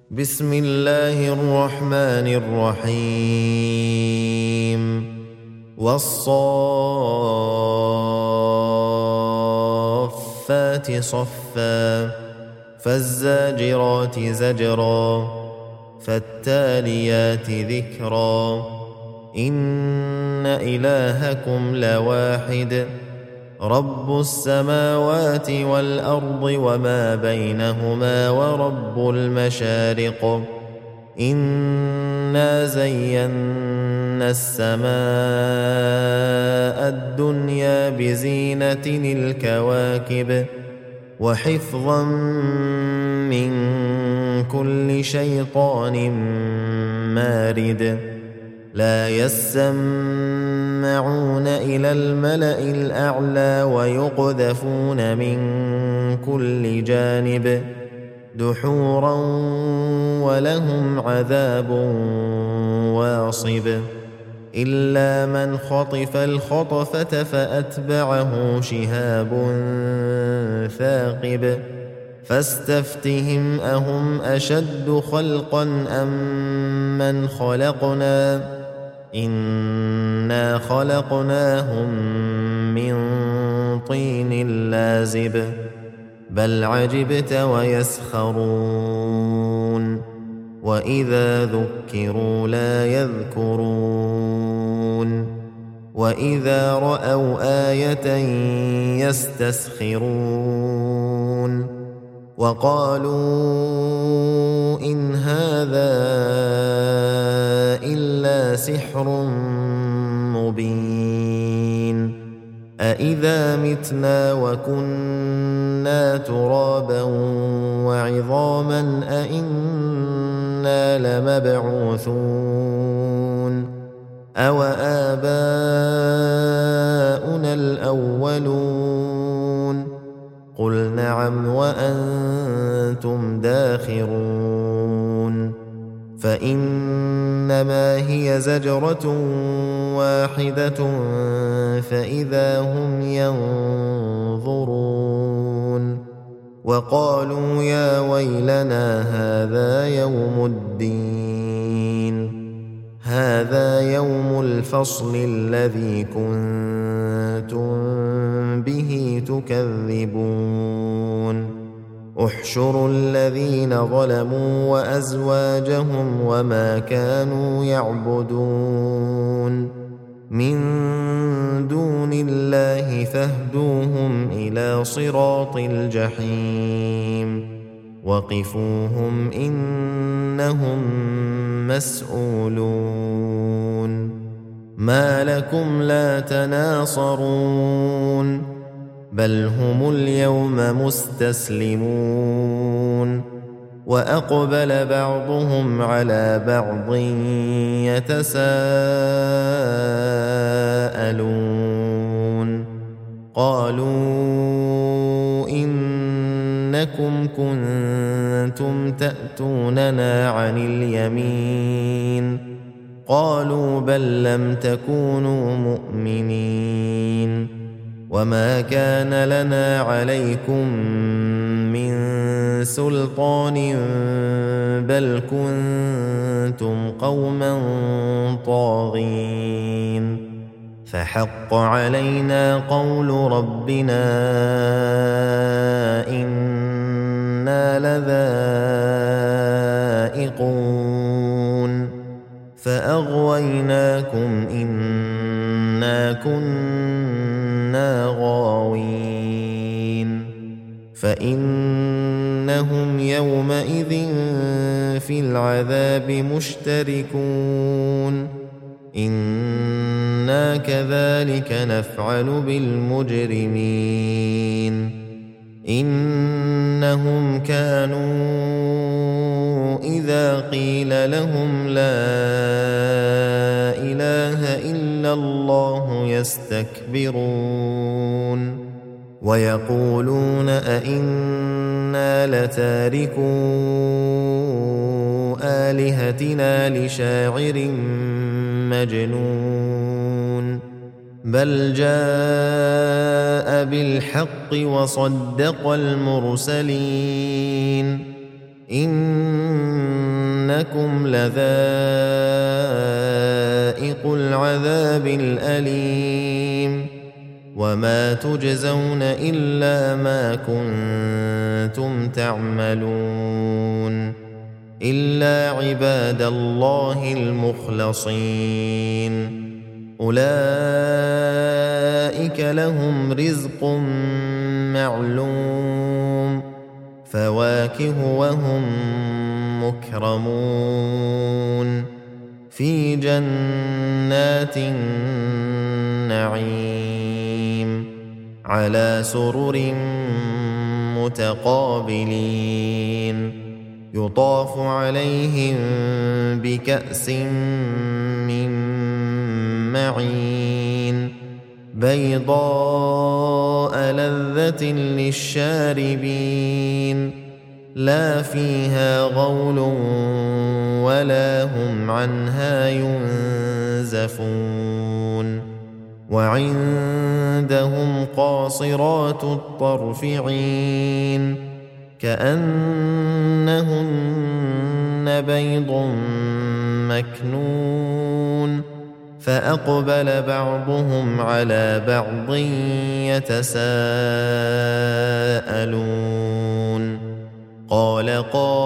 بسم الله الرحمن الرحيم والصافات صفا فالزاجرات زجرا فالتاليات ذكرا إن إلهكم لواحد رب السماوات والأرض وما بينهما ورب المشارق إنا زينا السماء الدنيا بزينة الكواكب وحفظا من كل شيطان مارد لا يسمعون إلى الملأ الأعلى ويقذفون من كل جانب دحورا ولهم عذاب واصب إلا من خطف الخطفة فأتبعه شهاب ثاقب فاستفتهم أهم أشد خلقا أم من خلقنا إنا خلقناهم من طين لازب بل عجبت ويسخرون وإذا ذكروا لا يذكرون وإذا رأوا آية يستسخرون وقالوا إن هذا إلا سحر مبين أإذا متنا وكنا ترابا وعظاما أإنا لمبعوثون أو آباؤنا الأولون قل نعم وأنتم داخرون فإنما هي زجرة واحدة فإذا هم ينظرون وقالوا يا ويلنا هذا يوم الفصل الذي كنتم به تكذبون احشروا الذين ظلموا وأزواجهم وما كانوا يعبدون من دون الله فاهدوهم إلى صراط الجحيم وقفوهم إنهم مسؤولون ما لكم لا تناصرون بل هم اليوم مستسلمون وأقبل بعضهم على بعض يتساءلون قالوا إنكم كنتم تأتوننا عن اليمين قالوا بل لم تكونوا مؤمنين وما كان لنا عليكم من سلطان بل كنتم قوما طاغين فحق علينا قول ربنا إنا لذائقون فأغويناكم إنا كنا غاوين فإنهم يومئذ في العذاب مشتركون إنا كذلك نفعل بالمجرمين إنهم كانوا إذا قيل لهم لا إله إلا الله يستكبرون ويقولون أئنا لتاركو آلهتنا لشاعر مجنون بل جاء بالحق وصدق المرسلين إن إنكم لذائق العذاب الأليم وما تجزون إلا ما كنتم تعملون إلا عباد الله المخلصين أولئك لهم رزق معلوم فواكه وهم مكرمون في جنات النعيم على سرر متقابلين يطاف عليهم بكأس من معين بيضاء لذة للشاربين لا فيها غول ولا هم عنها ينزفون وعندهم قاصرات الطرف عين كأنهن بيض مكنون فأقبل بعضهم على بعض يتساءلون قال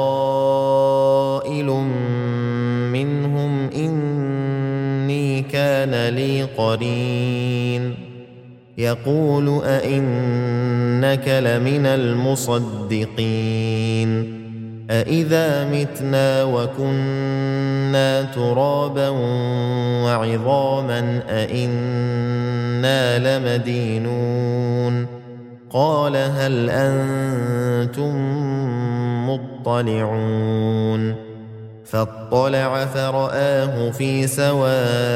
قائل منهم إني كان لي قرين يقول أئنك لمن المصدقين أإذا متنا وكنا ترابا وعظاما أئنا لمدينون قال هل أنتم مطلعون فاطلع فرآه في سواء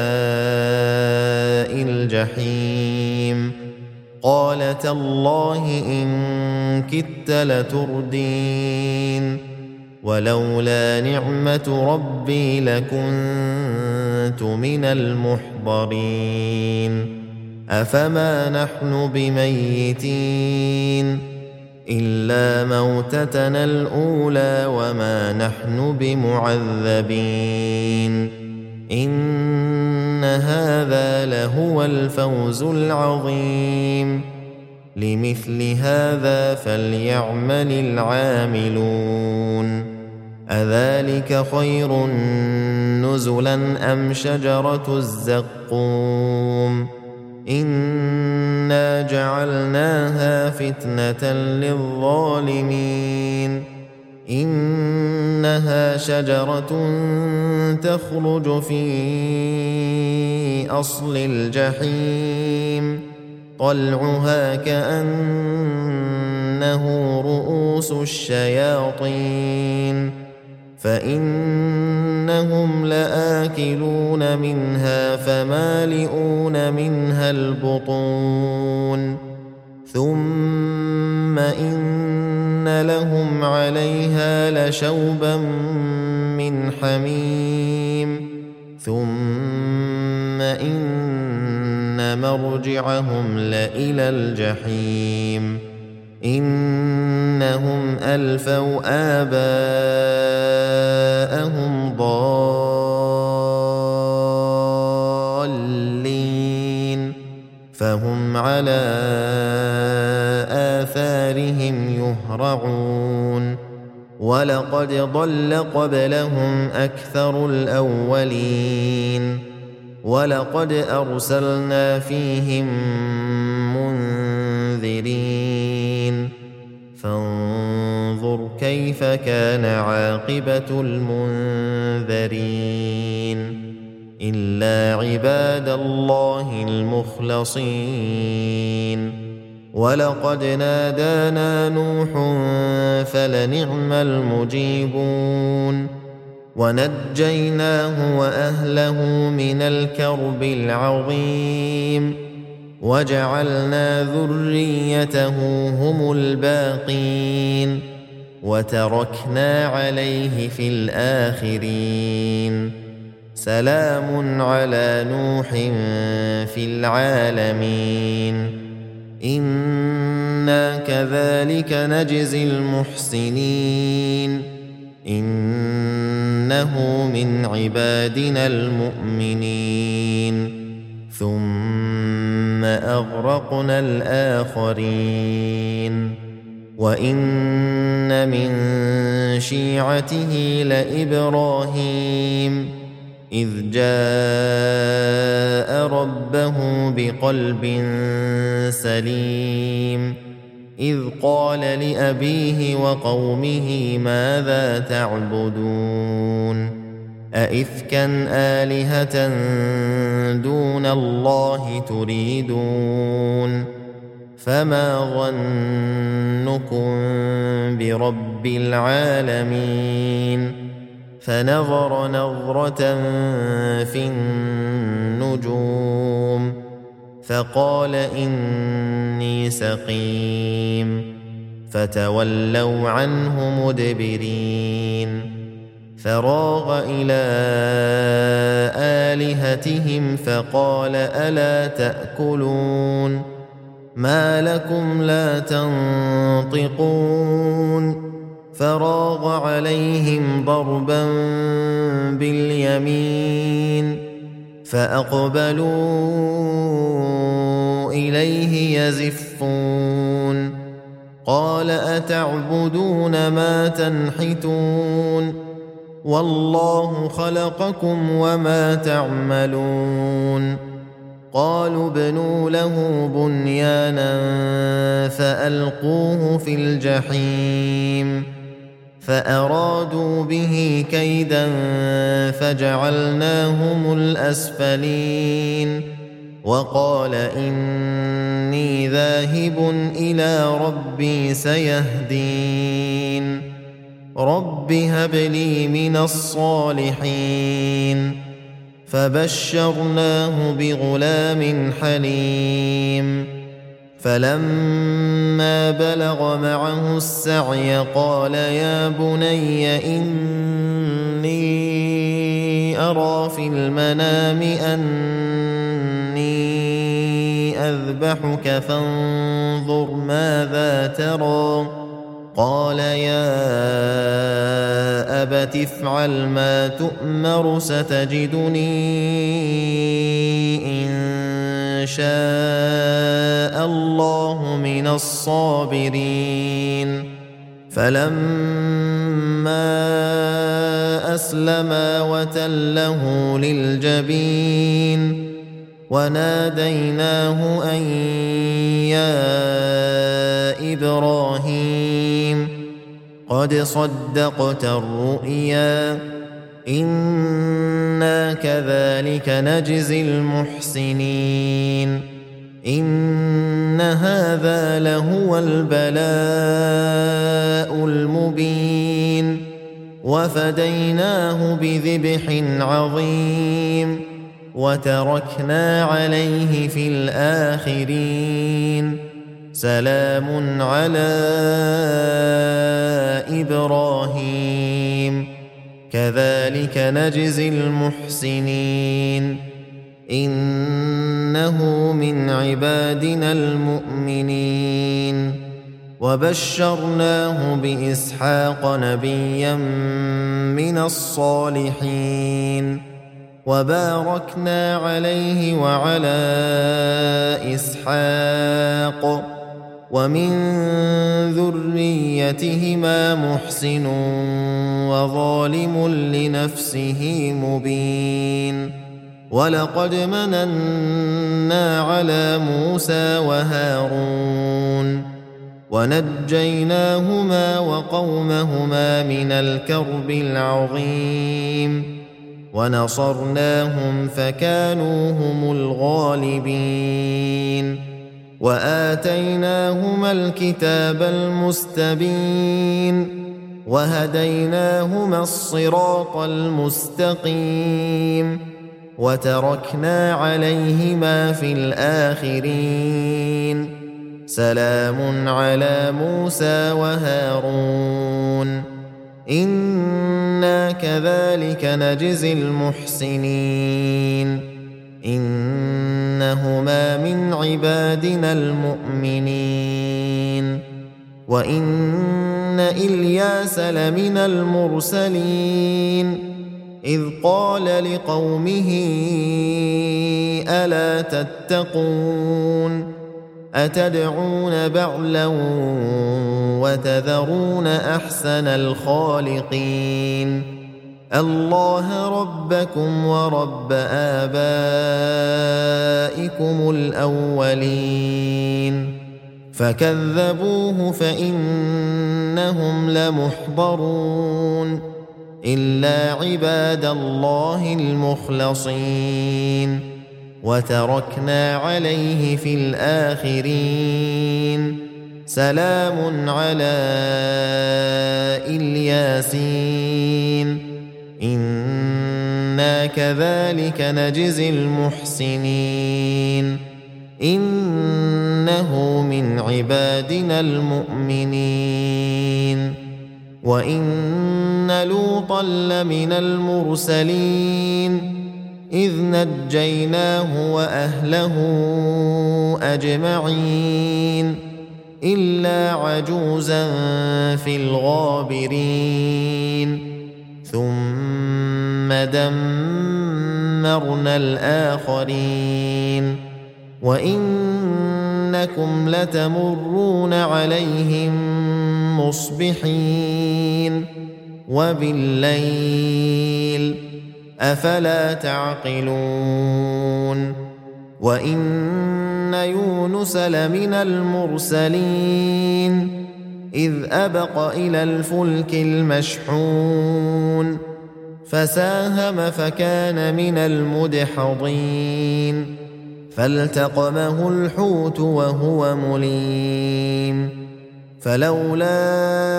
الجحيم قال تالله إن كدت لتردين ولولا نعمة ربي لكنت من المحضرين أفما نحن بميتين إلا موتتنا الأولى وما نحن بمعذبين إن هذا لهو الفوز العظيم لمثل هذا فليعمل العاملون أذلك خير نزلا أم شجرة الزقوم إنا جعلناها فتنة للظالمين إنها شجرة تخرج في أصل الجحيم طلعها كأنه رؤوس الشياطين فإنهم لآكلون منها فمالئون منها البطون ثم إن لهم عليها لشوبا من حميم ثم إن مرجعهم لإلى الجحيم إنهم ألفوا آباءهم ضالين فهم على آثارهم يهرعون ولقد ضل قبلهم أكثر الأولين ولقد أرسلنا فيهم منذرين فانظر كيف كان عاقبة المنذرين إلا عباد الله المخلصين ولقد نادانا نوح فلنعم المجيبون ونجيناه وأهله من الكرب العظيم وجعلنا ذريته هم الباقين وتركنا عليه في الآخرين سلام على نوح في العالمين إنا كذلك نجزي المحسنين إنه إنه من عبادنا المؤمنين ثم أغرقنا الآخرين وإن من شيعته لإبراهيم إذ جاء ربه بقلب سليم إذ قال لأبيه وقومه ماذا تعبدون أئفكا آلهة دون الله تريدون فما ظنكم برب العالمين فنظر نظرة في النجوم فقال إني سقيم فتولوا عنه مدبرين فراغ إلى آلهتهم فقال ألا تأكلون ما لكم لا تنطقون فراغ عليهم ضربا باليمين فأقبلوا إليه يزفون قال أتعبدون ما تنحتون والله خلقكم وما تعملون قالوا ابنوا له بنيانا فألقوه في الجحيم فأرادوا به كيدا فجعلناهم الأسفلين وقال إني ذاهب إلى ربي سيهدين رب هب لي من الصالحين فبشرناه بغلام حليم فلما بلغ معه السعي قال يا بني إني أرى في المنام أني أذبحك فانظر ماذا ترى قال يا أبت افعل ما تؤمر ستجدني إن شاء الله من الصابرين فلما أسلما وتله للجبين وناديناه أن يا إبراهيم قد صدقت الرؤيا إنا كذلك نجزي المحسنين إن هذا لهو البلاء المبين وفديناه بذبح عظيم وتركنا عليه في الآخرين سلام على إبراهيم كذلك نجزي المحسنين إنه من عبادنا المؤمنين وبشرناه بإسحاق نبيا من الصالحين وباركنا عليه وعلى إسحاق ومن ذريتهما محسن وظالم لنفسه مبين ولقد مننا على موسى وهارون ونجيناهما وقومهما من الكرب العظيم ونصرناهم فكانوا هم الغالبين وآتيناهما الكتاب المستبين وهديناهما الصراط المستقيم وتركنا عليهما في الآخرين سلام على موسى وهارون إنا كذلك نجزي المحسنين إنهما من عبادنا المؤمنين وإن إلياس لمن المرسلين إذ قال لقومه ألا تتقون أتدعون بعلا وتذرون أحسن الخالقين الله ربكم ورب آبائكم الأولين فكذبوه فإنهم لمحضرون إلا عباد الله المخلصين وتركنا عليه في الآخرين سلام على الياسين إنا كذلك نجزي المحسنين إنه من عبادنا المؤمنين وإن لوطا لمن المرسلين إذ نجيناه وأهله أجمعين إلا عجوزا في الغابرين ثم دمرنا الآخرين وإنكم لتمرون عليهم مصبحين وبالليل أفلا تعقلون وإن يونس لمن المرسلين إذ أبق إلى الفلك المشحون فساهم فكان من المدحضين فالتقمه الحوت وهو مليم فلولا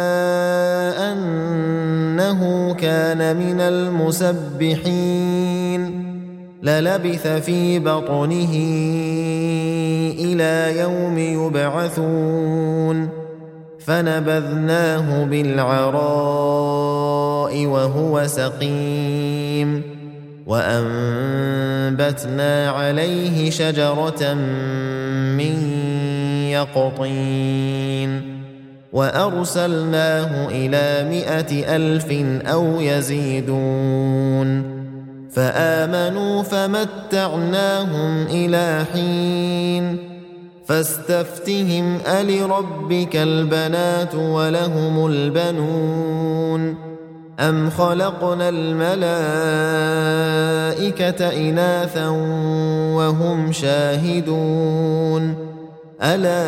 أنه كان من المسبحين للبث في بطنه إلى يوم يبعثون فنبذناه بالعراء وهو سقيم وأنبتنا عليه شجرة من يقطين وأرسلناه إلى 100,000 أو يزيدون فآمنوا فمتعناهم إلى حين فاستفتهم ألربك البنات ولهم البنون أم خلقنا الملائكة إناثا وهم شاهدون ألا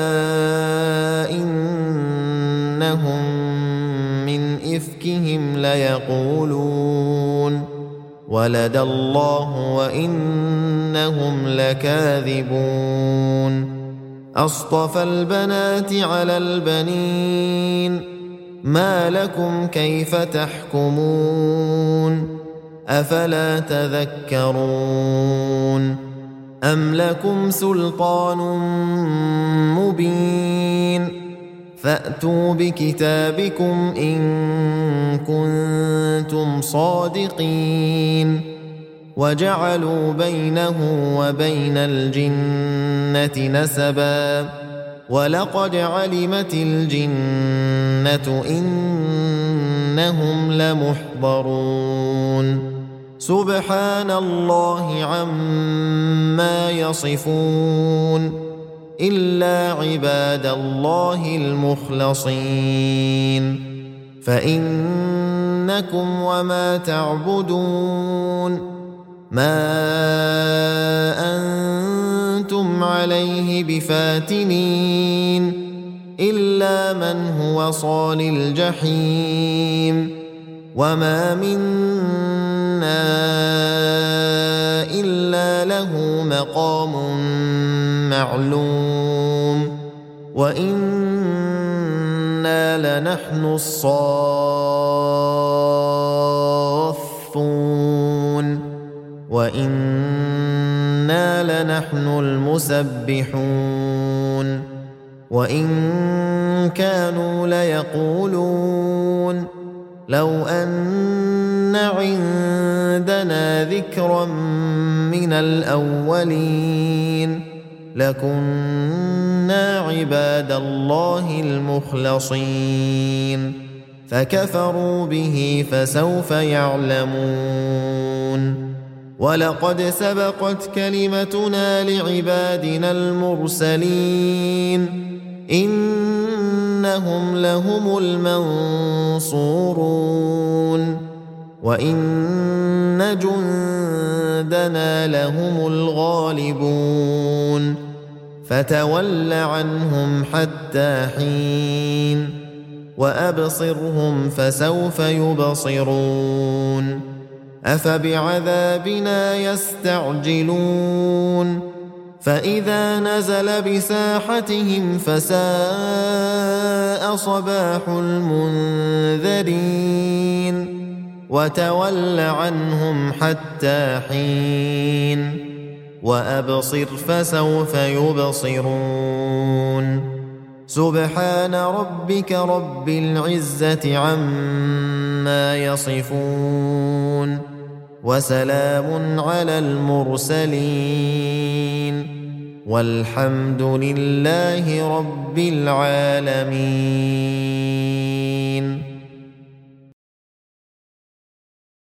إنهم من إفكهم ليقولون ولد الله وإنهم لكاذبون أصطفى البنات على البنين ما لكم كيف تحكمون أفلا تذكرون أم لكم سلطان مبين فأتوا بكتابكم إن كنتم صادقين وجعلوا بينه وبين الجنة نسبا ولقد علمت الجنة إنهم لمحضرون سبحان الله عما يصفون إلا عباد الله المخلصين فإنكم وما تعبدون ما أنتم عليه بفاتنين إلا من هو صال الجحيم وما منا إلا له مقام معلوم وإنا لنحن الصافون وإنا لنحن المسبحون وإن كانوا ليقولون لو أن عندنا ذكرا من الأولين لكنا عباد الله المخلصين فكفروا به فسوف يعلمون ولقد سبقت كلمتنا لعبادنا المرسلين إنهم لهم المنصورون وإن جندنا لهم الغالبون فتول عنهم حتى حين وأبصرهم فسوف يبصرون أفبعذابنا يستعجلون فإذا نزل بساحتهم فساء صباح المنذرين وتول عنهم حتى حين وأبصر فسوف يبصرون سبحان ربك رب العزة عما يصفون وسلام على المرسلين والحمد لله رب العالمين.